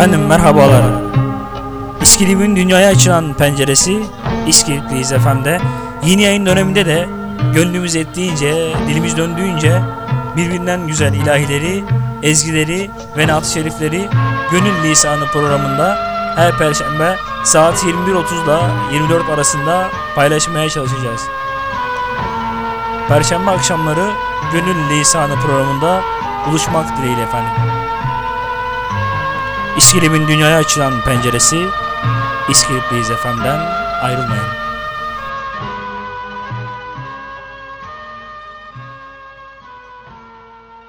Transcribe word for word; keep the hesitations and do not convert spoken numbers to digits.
Efendim merhabalar. İskilip'in dünyaya açılan penceresi İskilip'liyiz efendim. Yeni yayın döneminde de gönlümüz ettiğince, dilimiz döndüğünce birbirinden güzel ilahileri, ezgileri ve naat-ı şerifleri Gönül Lisanı programında her perşembe saat yirmi bir otuz ile yirmi dört arasında paylaşmaya çalışacağız. Perşembe akşamları Gönül Lisanı programında buluşmak dileğiyle efendim. İskilip'in dünyaya açılan penceresi İskilip'liyiz efendiden ayrılmayın.